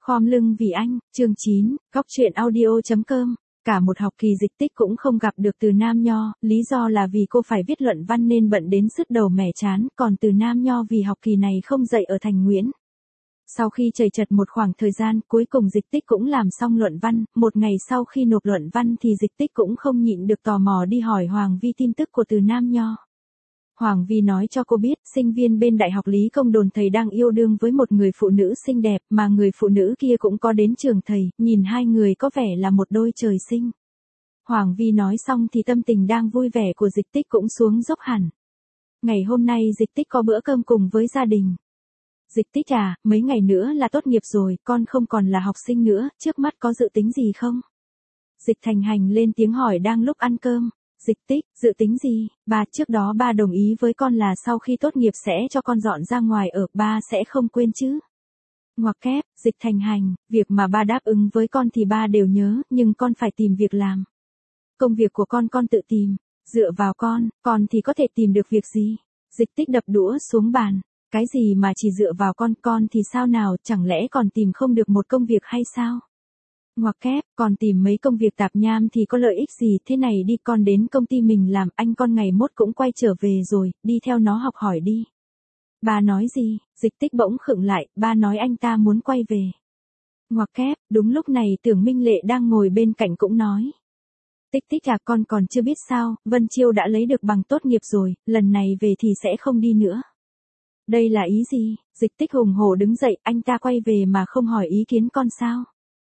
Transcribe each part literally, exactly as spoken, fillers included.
Khom lưng vì anh, chương chín, góc truyện audio chấm com. Cả một học kỳ Dịch Tích cũng không gặp được Từ Nam Nho, lý do là vì cô phải viết luận văn nên bận đến sứt đầu mẻ chán, còn Từ Nam Nho vì học kỳ này không dạy ở Thành Nguyễn. Sau khi trầy trật một khoảng thời gian, cuối cùng Dịch Tích cũng làm xong luận văn, một ngày sau khi nộp luận văn thì Dịch Tích cũng không nhịn được tò mò đi hỏi Hoàng Vi tin tức của Từ Nam Nho. Hoàng Vi nói cho cô biết, sinh viên bên Đại học Lý Công đồn thầy đang yêu đương với một người phụ nữ xinh đẹp, mà người phụ nữ kia cũng có đến trường thầy, nhìn hai người có vẻ là một đôi trời sinh. Hoàng Vi nói xong thì tâm tình đang vui vẻ của Dịch Tích cũng xuống dốc hẳn. Ngày hôm nay Dịch Tích có bữa cơm cùng với gia đình. Dịch Tích à, mấy ngày nữa là tốt nghiệp rồi, con không còn là học sinh nữa, trước mắt có dự tính gì không? Dịch Thành Hành lên tiếng hỏi đang lúc ăn cơm. Dịch Tích, dự tính gì? Ba, trước đó ba đồng ý với con là sau khi tốt nghiệp sẽ cho con dọn ra ngoài ở, ba sẽ không quên chứ. Ngoặc kép, Dịch Thành Hành, việc mà ba đáp ứng với con thì ba đều nhớ, nhưng con phải tìm việc làm. Công việc của con con tự tìm, dựa vào con, con thì có thể tìm được việc gì? Dịch Tích đập đũa xuống bàn, cái gì mà chỉ dựa vào con, con thì sao nào, chẳng lẽ còn tìm không được một công việc hay sao? Ngoặc kép, còn tìm mấy công việc tạp nham thì có lợi ích gì, thế này đi con đến công ty mình làm, anh con ngày mốt cũng quay trở về rồi, đi theo nó học hỏi đi. Ba nói gì? Dịch Tích bỗng khựng lại, ba nói anh ta muốn quay về. Ngoặc kép, đúng lúc này Tưởng Minh Lệ đang ngồi bên cạnh cũng nói. Tích Tích à, con còn chưa biết sao, Vân Chiêu đã lấy được bằng tốt nghiệp rồi, lần này về thì sẽ không đi nữa. Đây là ý gì? Dịch Tích hùng hổ đứng dậy, anh ta quay về mà không hỏi ý kiến con sao?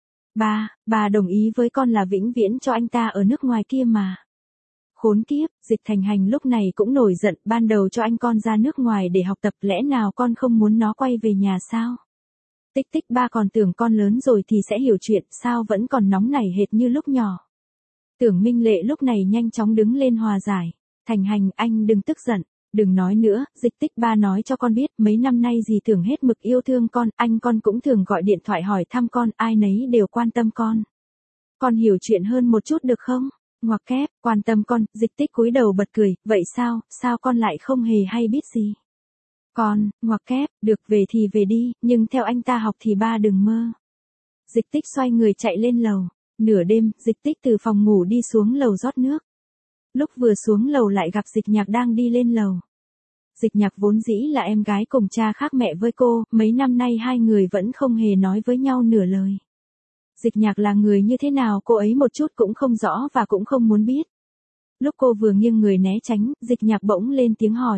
Ba, ba đồng ý với con là vĩnh viễn cho anh ta ở nước ngoài kia mà. Khốn kiếp, Dịch Thành Hành lúc này cũng nổi giận, ban đầu cho anh con ra nước ngoài để học tập, lẽ nào con không muốn nó quay về nhà sao? Tích Tích, ba còn tưởng con lớn rồi thì sẽ hiểu chuyện, sao vẫn còn nóng nảy hệt như lúc nhỏ. Tưởng Minh Lệ lúc này nhanh chóng đứng lên hòa giải. Thành Hành, anh đừng tức giận. Đừng nói nữa, Dịch Tích, ba nói cho con biết, mấy năm nay dì Tưởng hết mực yêu thương con, anh con cũng thường gọi điện thoại hỏi thăm con, ai nấy đều quan tâm con. Con hiểu chuyện hơn một chút được không? Ngoặc kép, quan tâm con, Dịch Tích cúi đầu bật cười, vậy sao, sao con lại không hề hay biết gì? Con, ngoặc kép, được về thì về đi, nhưng theo anh ta học thì ba đừng mơ. Dịch Tích xoay người chạy lên lầu. Nửa đêm, Dịch Tích từ phòng ngủ đi xuống lầu rót nước. Lúc vừa xuống lầu lại gặp Dịch Nhạc đang đi lên lầu. Dịch Nhạc vốn dĩ là em gái cùng cha khác mẹ với cô, mấy năm nay hai người vẫn không hề nói với nhau nửa lời. Dịch Nhạc là người như thế nào cô ấy một chút cũng không rõ và cũng không muốn biết. Lúc cô vừa nghiêng người né tránh, Dịch Nhạc bỗng lên tiếng hỏi.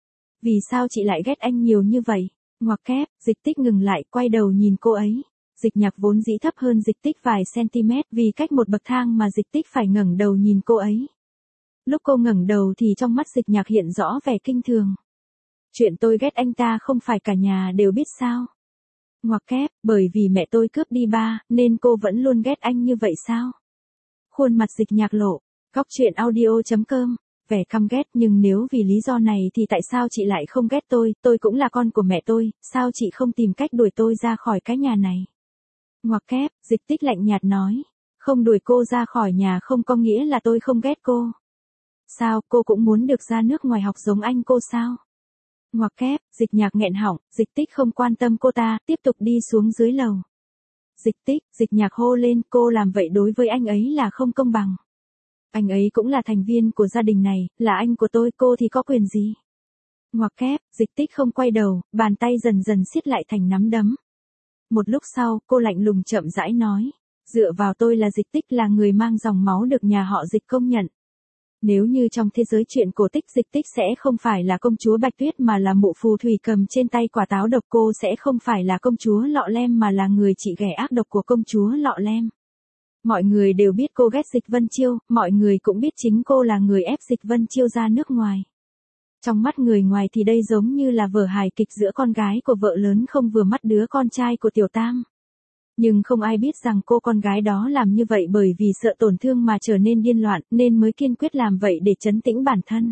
Vì sao chị lại ghét anh nhiều như vậy? Ngoặc kép, Dịch Tích ngừng lại, quay đầu nhìn cô ấy. Dịch Nhạc vốn dĩ thấp hơn Dịch Tích vài cm, vì cách một bậc thang mà Dịch Tích phải ngẩng đầu nhìn cô ấy. Lúc cô ngẩng đầu thì trong mắt Dịch Nhạc hiện rõ vẻ kinh thường. Chuyện tôi ghét anh ta không phải cả nhà đều biết sao? Ngoặc kép, bởi vì mẹ tôi cướp đi ba, nên cô vẫn luôn ghét anh như vậy sao? Khuôn mặt Dịch Nhạc lộ, góc truyện audio chấm com, vẻ căm ghét, nhưng nếu vì lý do này thì tại sao chị lại không ghét tôi, tôi cũng là con của mẹ tôi, sao chị không tìm cách đuổi tôi ra khỏi cái nhà này? Ngoặc kép, Dịch Tích lạnh nhạt nói, không đuổi cô ra khỏi nhà không có nghĩa là tôi không ghét cô. Sao, cô cũng muốn được ra nước ngoài học giống anh cô sao? Ngoặc kép, Dịch Nhạc nghẹn họng, Dịch Tích không quan tâm cô ta, tiếp tục đi xuống dưới lầu. Dịch Tích, Dịch Nhạc hô lên, cô làm vậy đối với anh ấy là không công bằng. Anh ấy cũng là thành viên của gia đình này, là anh của tôi, cô thì có quyền gì? Ngoặc kép, Dịch Tích không quay đầu, bàn tay dần dần siết lại thành nắm đấm. Một lúc sau, cô lạnh lùng chậm rãi nói, dựa vào tôi là Dịch Tích, là người mang dòng máu được nhà họ Dịch công nhận. Nếu như trong thế giới chuyện cổ tích, Dịch Tích sẽ không phải là công chúa Bạch Tuyết mà là mụ phù thủy cầm trên tay quả táo độc, cô sẽ không phải là công chúa Lọ Lem mà là người chị ghẻ ác độc của công chúa Lọ Lem. Mọi người đều biết cô ghét Dịch Vân Chiêu, mọi người cũng biết chính cô là người ép Dịch Vân Chiêu ra nước ngoài. Trong mắt người ngoài thì đây giống như là vở hài kịch giữa con gái của vợ lớn không vừa mắt đứa con trai của Tiểu Tam. Nhưng không ai biết rằng cô con gái đó làm như vậy bởi vì sợ tổn thương mà trở nên điên loạn, nên mới kiên quyết làm vậy để trấn tĩnh bản thân.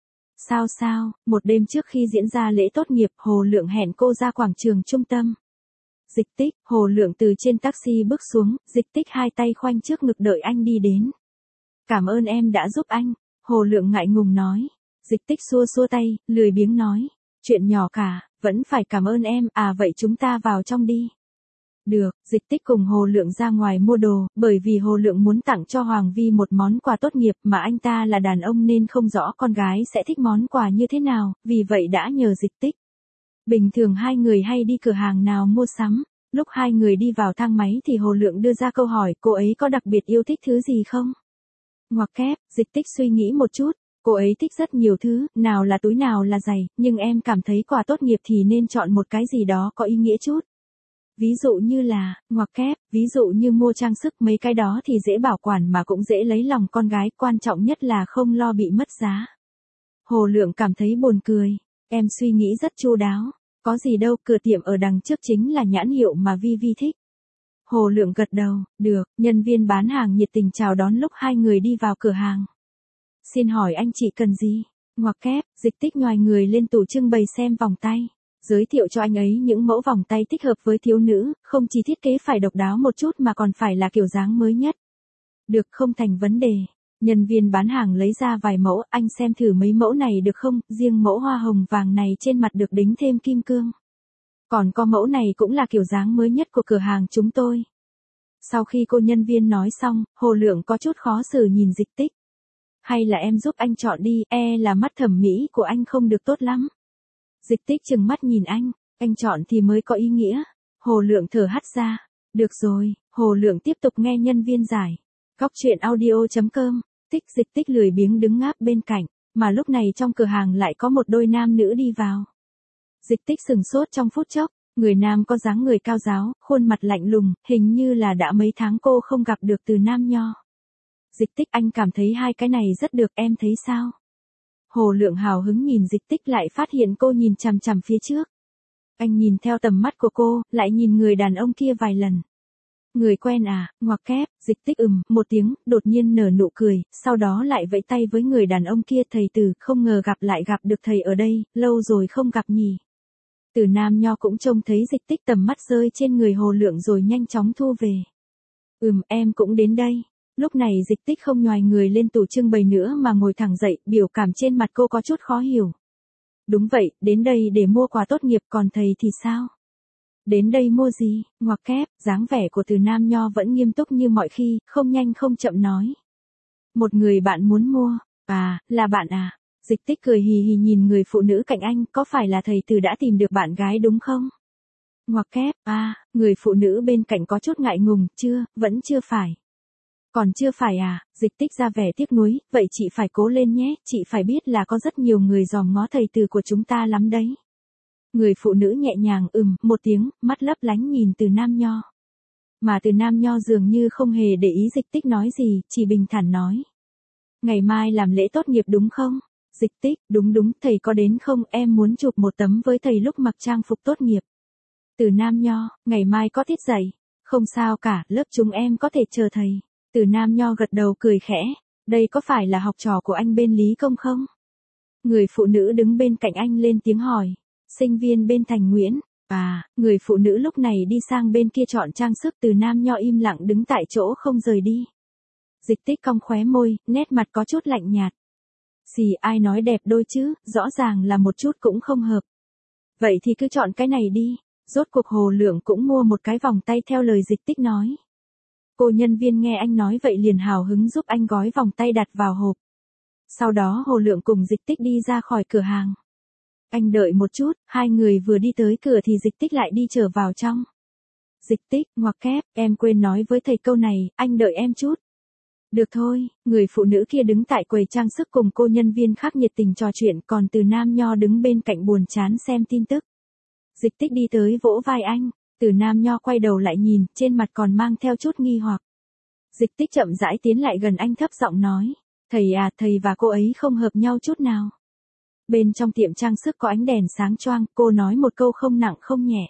Sao sao, một đêm trước khi diễn ra lễ tốt nghiệp, Hồ Lượng hẹn cô ra quảng trường trung tâm. Dịch Tích, Hồ Lượng từ trên taxi bước xuống, Dịch Tích hai tay khoanh trước ngực đợi anh đi đến. Cảm ơn em đã giúp anh, Hồ Lượng ngại ngùng nói. Dịch Tích xua xua tay, lười biếng nói. Chuyện nhỏ cả, vẫn phải cảm ơn em, à vậy chúng ta vào trong đi. Được, Dịch Tích cùng Hồ Lượng ra ngoài mua đồ, bởi vì Hồ Lượng muốn tặng cho Hoàng Vi một món quà tốt nghiệp mà anh ta là đàn ông nên không rõ con gái sẽ thích món quà như thế nào, vì vậy đã nhờ Dịch Tích. Bình thường hai người hay đi cửa hàng nào mua sắm, lúc hai người đi vào thang máy thì Hồ Lượng đưa ra câu hỏi cô ấy có đặc biệt yêu thích thứ gì không? Ngoặc kép, Dịch Tích suy nghĩ một chút, cô ấy thích rất nhiều thứ, nào là túi nào là giày, nhưng em cảm thấy quà tốt nghiệp thì nên chọn một cái gì đó có ý nghĩa chút. Ví dụ như là, ngoặc kép, ví dụ như mua trang sức mấy cái đó thì dễ bảo quản mà cũng dễ lấy lòng con gái, quan trọng nhất là không lo bị mất giá. Hồ Lượng cảm thấy buồn cười, em suy nghĩ rất chu đáo, có gì đâu, cửa tiệm ở đằng trước chính là nhãn hiệu mà Vi Vi thích. Hồ Lượng gật đầu, được, nhân viên bán hàng nhiệt tình chào đón lúc hai người đi vào cửa hàng. Xin hỏi anh chị cần gì? Ngoặc kép, Dịch Tích nhoài người lên tủ trưng bày xem vòng tay. Giới thiệu cho anh ấy những mẫu vòng tay thích hợp với thiếu nữ, không chỉ thiết kế phải độc đáo một chút mà còn phải là kiểu dáng mới nhất. Được, không thành vấn đề. Nhân viên bán hàng lấy ra vài mẫu, anh xem thử mấy mẫu này được không, riêng mẫu hoa hồng vàng này trên mặt được đính thêm kim cương. Còn có mẫu này cũng là kiểu dáng mới nhất của cửa hàng chúng tôi. Sau khi cô nhân viên nói xong, Hồ Lượng có chút khó xử nhìn Dịch Tích. Hay là em giúp anh chọn đi, e là mắt thẩm mỹ của anh không được tốt lắm. Dịch Tích trừng mắt nhìn anh, anh chọn thì mới có ý nghĩa. Hồ Lượng thở hắt ra. Được rồi, Hồ Lượng tiếp tục nghe nhân viên giải. Góc truyện audio chấm com, Tích Dịch Tích lười biếng đứng ngáp bên cạnh, mà lúc này trong cửa hàng lại có một đôi nam nữ đi vào. Dịch Tích sừng sốt trong phút chốc, người nam có dáng người cao ráo, khuôn mặt lạnh lùng, hình như là đã mấy tháng cô không gặp được Từ Nam Nho. Dịch Tích, anh cảm thấy hai cái này rất được, em thấy sao? Hồ Lượng hào hứng nhìn Dịch Tích lại phát hiện cô nhìn chằm chằm phía trước. Anh nhìn theo tầm mắt của cô, lại nhìn người đàn ông kia vài lần. Người quen à, ngoặc kép, Dịch Tích ừm, một tiếng, đột nhiên nở nụ cười, sau đó lại vẫy tay với người đàn ông kia, thầy Từ, không ngờ gặp lại gặp được thầy ở đây, lâu rồi không gặp nhỉ. Từ Nam Nho cũng trông thấy Dịch Tích tầm mắt rơi trên người Hồ Lượng rồi nhanh chóng thu về. Ừm, em cũng đến đây. Lúc này Dịch Tích không nhoài người lên tủ trưng bày nữa mà ngồi thẳng dậy, biểu cảm trên mặt cô có chút khó hiểu. Đúng vậy, đến đây để mua quà tốt nghiệp, còn thầy thì sao? Đến đây mua gì? Ngoặc kép, dáng vẻ của Từ Nam Nho vẫn nghiêm túc như mọi khi, không nhanh không chậm nói. Một người bạn muốn mua. À, là bạn à? Dịch Tích cười hì hì nhìn người phụ nữ cạnh anh, có phải là thầy Từ đã tìm được bạn gái đúng không? Ngoặc kép, à, người phụ nữ bên cạnh có chút ngại ngùng, chưa, vẫn chưa phải. Còn chưa phải à? Dịch Tích ra vẻ tiếc nuối, vậy chị phải cố lên nhé, chị phải biết là có rất nhiều người dòm ngó thầy Từ của chúng ta lắm đấy. Người phụ nữ nhẹ nhàng ừm, một tiếng, mắt lấp lánh nhìn Từ Nam Nho. Mà Từ Nam Nho dường như không hề để ý Dịch Tích nói gì, chỉ bình thản nói. Ngày mai làm lễ tốt nghiệp đúng không? Dịch Tích, đúng đúng, thầy có đến không, em muốn chụp một tấm với thầy lúc mặc trang phục tốt nghiệp. Từ Nam Nho, ngày mai có tiết dạy. Không sao cả, lớp chúng em có thể chờ thầy. Từ Nam Nho gật đầu cười khẽ, đây có phải là học trò của anh bên Lý Công không? Người phụ nữ đứng bên cạnh anh lên tiếng hỏi, sinh viên bên Thành Nguyễn. À, người phụ nữ lúc này đi sang bên kia chọn trang sức. Từ Nam Nho im lặng đứng tại chỗ không rời đi. Dịch Tích cong khóe môi, nét mặt có chút lạnh nhạt. Gì ai nói đẹp đôi chứ, rõ ràng là một chút cũng không hợp. Vậy thì cứ chọn cái này đi. Rốt cuộc Hồ Lượng cũng mua một cái vòng tay theo lời Dịch Tích nói. Cô nhân viên nghe anh nói vậy liền hào hứng giúp anh gói vòng tay đặt vào hộp. Sau đó Hồ Lượng cùng Dịch Tích đi ra khỏi cửa hàng. Anh đợi một chút, hai người vừa đi tới cửa thì Dịch Tích lại đi trở vào trong. Dịch Tích, ngoặc kép, em quên nói với thầy câu này, anh đợi em chút. Được thôi, người phụ nữ kia đứng tại quầy trang sức cùng cô nhân viên khác nhiệt tình trò chuyện, còn Từ Nam Nho đứng bên cạnh buồn chán xem tin tức. Dịch Tích đi tới vỗ vai anh, Từ Nam Nho quay đầu lại nhìn, trên mặt còn mang theo chút nghi hoặc. Dịch Tích chậm rãi tiến lại gần anh thấp giọng nói, thầy à, thầy và cô ấy không hợp nhau chút nào. Bên trong tiệm trang sức có ánh đèn sáng choang, cô nói một câu không nặng không nhẹ.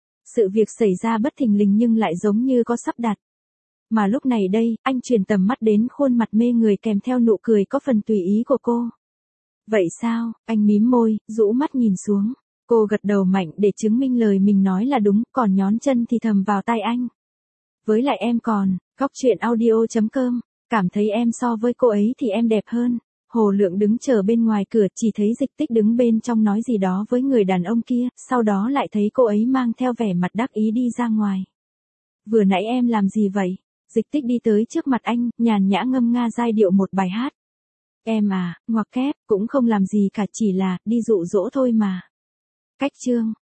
Sự việc xảy ra bất thình lình nhưng lại giống như có sắp đặt. Mà lúc này đây, anh truyền tầm mắt đến khuôn mặt mê người kèm theo nụ cười có phần tùy ý của cô. Vậy sao? Anh mím môi, rũ mắt nhìn xuống. Cô gật đầu mạnh để chứng minh lời mình nói là đúng, còn nhón chân thì thầm vào tai anh. Với lại em còn, góc truyện audio chấm com, cảm thấy em so với cô ấy thì em đẹp hơn. Hồ Lượng đứng chờ bên ngoài cửa, chỉ thấy Dịch Tích đứng bên trong nói gì đó với người đàn ông kia, sau đó lại thấy cô ấy mang theo vẻ mặt đắc ý đi ra ngoài. Vừa nãy em làm gì vậy? Dịch tích đi tới trước mặt anh, nhàn nhã ngâm nga giai điệu một bài hát. Em à, ngoặc kép, cũng không làm gì cả, chỉ là, đi dụ dỗ thôi mà. Cách chương.